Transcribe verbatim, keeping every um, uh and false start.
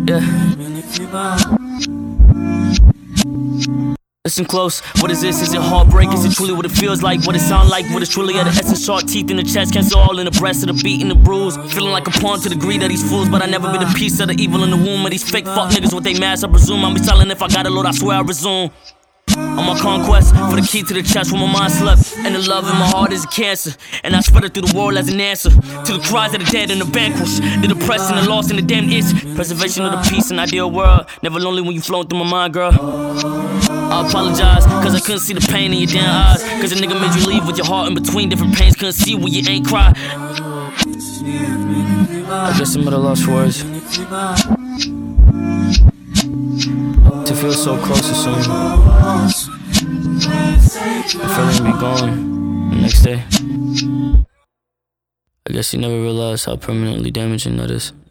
Yeah. Listen close, what is this? Is it heartbreak? Is it truly what it feels like? What it sound like? What is truly at the essence? Sharp teeth in the chest, cancer all in the breast of the beat and the bruise. Feeling like a pawn to the greed of these fools, but I never be the piece of the evil in the womb of these fake fuck niggas with they mask. I presume I'll be telling if I got a load, I swear I resume. On my conquest, for the key to the chest where my mind slept. And the love in my heart is a cancer, and I spread it through the world as an answer to the cries of the dead and the vanquished, the depressed and the lost and the damned itch. Preservation of the peace and ideal world. Never lonely when you flowing through my mind, girl. I apologize, cause I couldn't see the pain in your damn eyes. Cause a nigga made you leave with your heart in between different pains. Couldn't see when you ain't cry. I guess I'm at a loss for words. To feel so close to someone, the feeling be gone the next day. I guess you never realized how permanently damaging that is.